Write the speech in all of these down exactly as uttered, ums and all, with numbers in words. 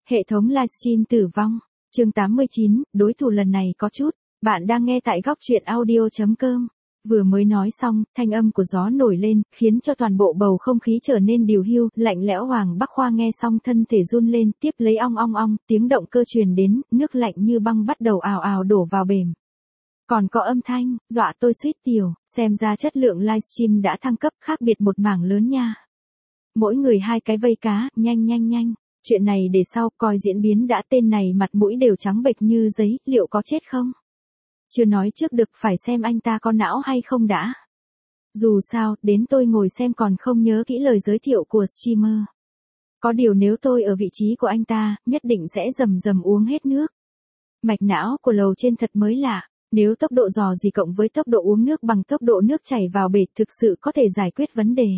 Hệ thống livestream tử vong. Chương tám mươi chín, đối thủ lần này có chút. Bạn đang nghe tại góc truyện audio chấm com. Vừa mới nói xong, thanh âm của gió nổi lên, khiến cho toàn bộ bầu không khí trở nên điều hưu, lạnh lẽo. Hoàng Bắc Khoa nghe xong thân thể run lên, tiếp lấy ong ong ong, tiếng động cơ truyền đến, nước lạnh như băng bắt đầu ào ào đổ vào bềm. Còn có âm thanh, dọa tôi suýt tiểu, xem ra chất lượng livestream đã thăng cấp khác biệt một mảng lớn nha. Mỗi người hai cái vây cá, nhanh nhanh nhanh. Chuyện này để sau, coi diễn biến đã, tên này mặt mũi đều trắng bệch như giấy, liệu có chết không? Chưa nói trước được, phải xem anh ta có não hay không đã. Dù sao, đến tôi ngồi xem còn không nhớ kỹ lời giới thiệu của streamer. Có điều nếu tôi ở vị trí của anh ta, nhất định sẽ rầm rầm uống hết nước. Mạch não của lầu trên thật mới lạ, nếu tốc độ dò dỉ cộng với tốc độ uống nước bằng tốc độ nước chảy vào bể thực sự có thể giải quyết vấn đề.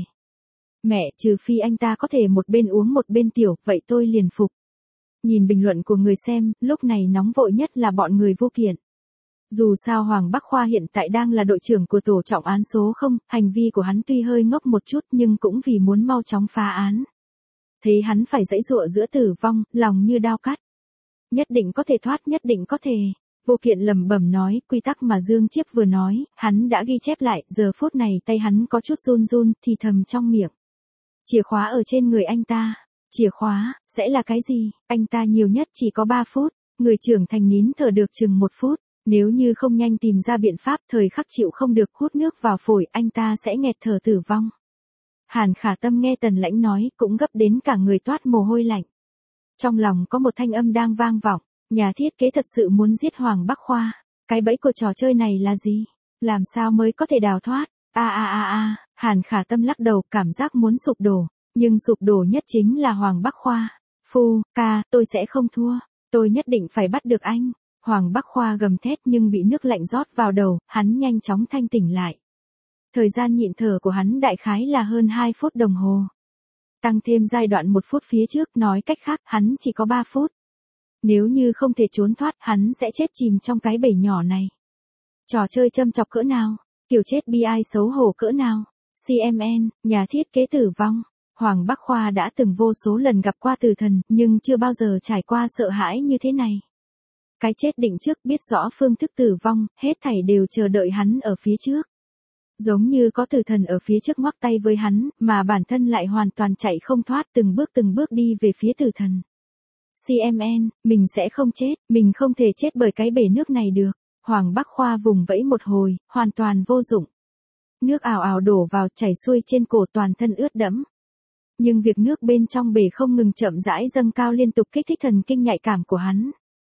Mẹ, trừ phi anh ta có thể một bên uống một bên tiểu, vậy tôi liền phục. Nhìn bình luận của người xem, lúc này nóng vội nhất là bọn người vô kiện. Dù sao Hoàng Bắc Khoa hiện tại đang là đội trưởng của tổ trọng án số không, hành vi của hắn tuy hơi ngốc một chút nhưng cũng vì muốn mau chóng phá án. Thấy hắn phải giãy giụa giữa tử vong, lòng như đao cắt. Nhất định có thể thoát, nhất định có thể. Vô kiện lẩm bẩm nói, quy tắc mà Dương Chiếp vừa nói, hắn đã ghi chép lại, giờ phút này tay hắn có chút run run, thì thầm trong miệng. Chìa khóa ở trên người anh ta. Chìa khóa, sẽ là cái gì? Anh ta nhiều nhất chỉ có ba phút. Người trưởng thành nín thở được chừng một phút. Nếu như không nhanh tìm ra biện pháp, thời khắc chịu không được hút nước vào phổi, anh ta sẽ nghẹt thở tử vong. Hàn Khả Tâm nghe Tần Lãnh nói, cũng gấp đến cả người toát mồ hôi lạnh. Trong lòng có một thanh âm đang vang vọng. Nhà thiết kế thật sự muốn giết Hoàng Bắc Khoa. Cái bẫy của trò chơi này là gì? Làm sao mới có thể đào thoát? A a a a, Hàn Khả Tâm lắc đầu, cảm giác muốn sụp đổ, nhưng sụp đổ nhất chính là Hoàng Bắc Khoa. Phu, ca, tôi sẽ không thua, tôi nhất định phải bắt được anh. Hoàng Bắc Khoa gầm thét nhưng bị nước lạnh rót vào đầu, hắn nhanh chóng thanh tỉnh lại. Thời gian nhịn thở của hắn đại khái là hơn hai phút đồng hồ. Tăng thêm giai đoạn một phút phía trước, nói cách khác, hắn chỉ có ba phút. Nếu như không thể trốn thoát, hắn sẽ chết chìm trong cái bể nhỏ này. Trò chơi châm chọc cỡ nào? Kiểu chết bi ai xấu hổ cỡ nào? xê em en, nhà thiết kế tử vong. Hoàng Bắc Khoa đã từng vô số lần gặp qua tử thần, nhưng chưa bao giờ trải qua sợ hãi như thế này. Cái chết định trước, biết rõ phương thức tử vong, hết thảy đều chờ đợi hắn ở phía trước. Giống như có tử thần ở phía trước ngoắc tay với hắn, mà bản thân lại hoàn toàn chạy không thoát, từng bước từng bước đi về phía tử thần. xê em en, mình sẽ không chết, mình không thể chết bởi cái bể nước này được. Hoàng Bắc Khoa vùng vẫy một hồi, hoàn toàn vô dụng. Nước ào ào đổ vào, chảy xuôi trên cổ, toàn thân ướt đẫm. Nhưng việc nước bên trong bể không ngừng chậm rãi dâng cao liên tục, kích thích thần kinh nhạy cảm của hắn.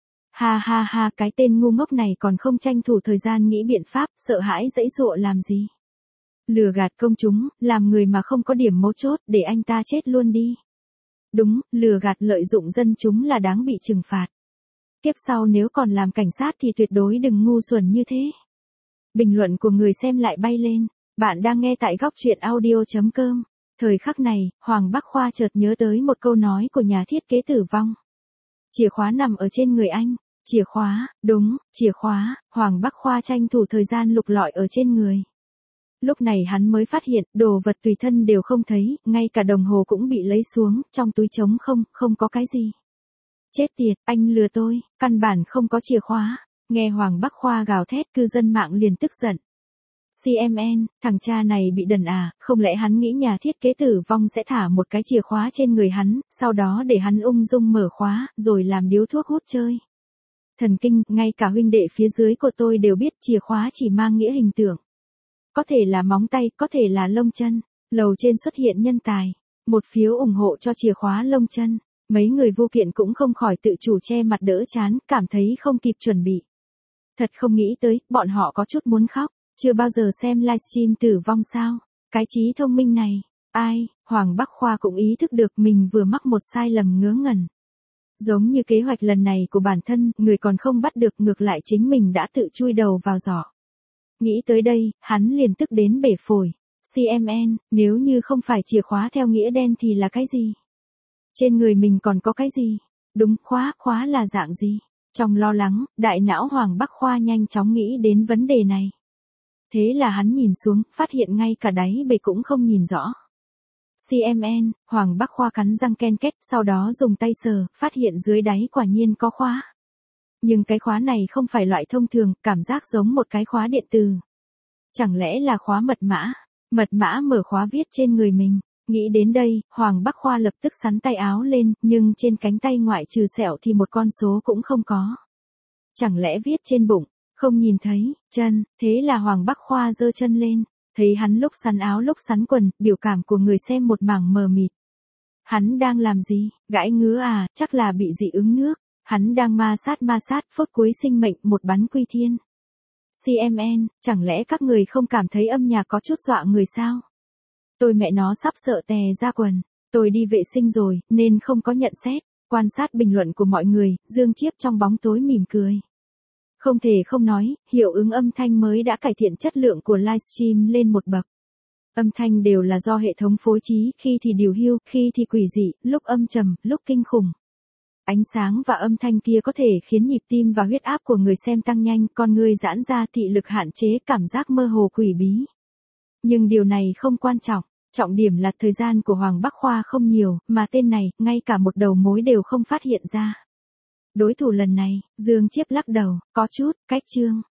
Ha ha ha, cái tên ngu ngốc này còn không tranh thủ thời gian nghĩ biện pháp, sợ hãi giãy giụa làm gì? Lừa gạt công chúng, làm người mà không có điểm mấu chốt, để anh ta chết luôn đi. Đúng, lừa gạt lợi dụng dân chúng là đáng bị trừng phạt. Kiếp sau nếu còn làm cảnh sát thì tuyệt đối đừng ngu xuẩn như thế. Bình luận của người xem lại bay lên. Bạn đang nghe tại góc truyện audio chấm com. Thời khắc này, Hoàng Bắc Khoa chợt nhớ tới một câu nói của nhà thiết kế tử vong. Chìa khóa nằm ở trên người anh. Chìa khóa, đúng, chìa khóa. Hoàng Bắc Khoa tranh thủ thời gian lục lọi ở trên người. Lúc này hắn mới phát hiện, đồ vật tùy thân đều không thấy, ngay cả đồng hồ cũng bị lấy xuống, trong túi trống không, không có cái gì. Chết tiệt, anh lừa tôi, căn bản không có chìa khóa. Nghe Hoàng Bắc Khoa gào thét, cư dân mạng liền tức giận. xê em en, thằng cha này bị đần à, không lẽ hắn nghĩ nhà thiết kế tử vong sẽ thả một cái chìa khóa trên người hắn, sau đó để hắn ung dung mở khóa, rồi làm điếu thuốc hút chơi. Thần kinh, ngay cả huynh đệ phía dưới của tôi đều biết chìa khóa chỉ mang nghĩa hình tượng. Có thể là móng tay, có thể là lông chân. Lầu trên xuất hiện nhân tài. Một phiếu ủng hộ cho chìa khóa lông chân. Mấy người vô kiện cũng không khỏi tự chủ che mặt đỡ chán, cảm thấy không kịp chuẩn bị. Thật không nghĩ tới, bọn họ có chút muốn khóc. Chưa bao giờ xem livestream tử vong sao? Cái trí thông minh này. Ai, Hoàng Bắc Khoa cũng ý thức được mình vừa mắc một sai lầm ngớ ngẩn. Giống như kế hoạch lần này của bản thân, người còn không bắt được, ngược lại chính mình đã tự chui đầu vào giỏ. Nghĩ tới đây, hắn liền tức đến bể phổi. xê em en, nếu như không phải chìa khóa theo nghĩa đen thì là cái gì? Trên người mình còn có cái gì? Đúng, khóa, khóa là dạng gì? Trong lo lắng, đại não Hoàng Bắc Khoa nhanh chóng nghĩ đến vấn đề này. Thế là hắn nhìn xuống, phát hiện ngay cả đáy bể cũng không nhìn rõ. xê em en, Hoàng Bắc Khoa cắn răng ken két, sau đó dùng tay sờ, phát hiện dưới đáy quả nhiên có khóa. Nhưng cái khóa này không phải loại thông thường, cảm giác giống một cái khóa điện tử. Chẳng lẽ là khóa mật mã? Mật mã mở khóa viết trên người mình. Nghĩ đến đây, Hoàng Bắc Khoa lập tức xắn tay áo lên, nhưng trên cánh tay ngoại trừ sẹo thì một con số cũng không có. Chẳng lẽ viết trên bụng, không nhìn thấy, chân, thế là Hoàng Bắc Khoa giơ chân lên. Thấy hắn lúc xắn áo lúc xắn quần, biểu cảm của người xem một mảng mờ mịt. Hắn đang làm gì? Gãi ngứa à, chắc là bị dị ứng nước. Hắn đang ma sát ma sát, phút cuối sinh mệnh, một bắn quy thiên. xê em en, chẳng lẽ các người không cảm thấy âm nhạc có chút dọa người sao? Tôi mẹ nó sắp sợ tè ra quần. Tôi đi vệ sinh rồi, nên không có nhận xét. Quan sát bình luận của mọi người, Dương Chiếp trong bóng tối mỉm cười. Không thể không nói, hiệu ứng âm thanh mới đã cải thiện chất lượng của livestream lên một bậc. Âm thanh đều là do hệ thống phối trí, khi thì điều hưu, khi thì quỷ dị, lúc âm trầm, lúc kinh khủng. Ánh sáng và âm thanh kia có thể khiến nhịp tim và huyết áp của người xem tăng nhanh, con người giãn ra, thị lực hạn chế, cảm giác mơ hồ quỷ bí. Nhưng điều này không quan trọng, trọng điểm là thời gian của Hoàng Bắc Khoa không nhiều, mà tên này, ngay cả một đầu mối đều không phát hiện ra. Đối thủ lần này, Dương Chiếp lắc đầu, có chút, cách chương.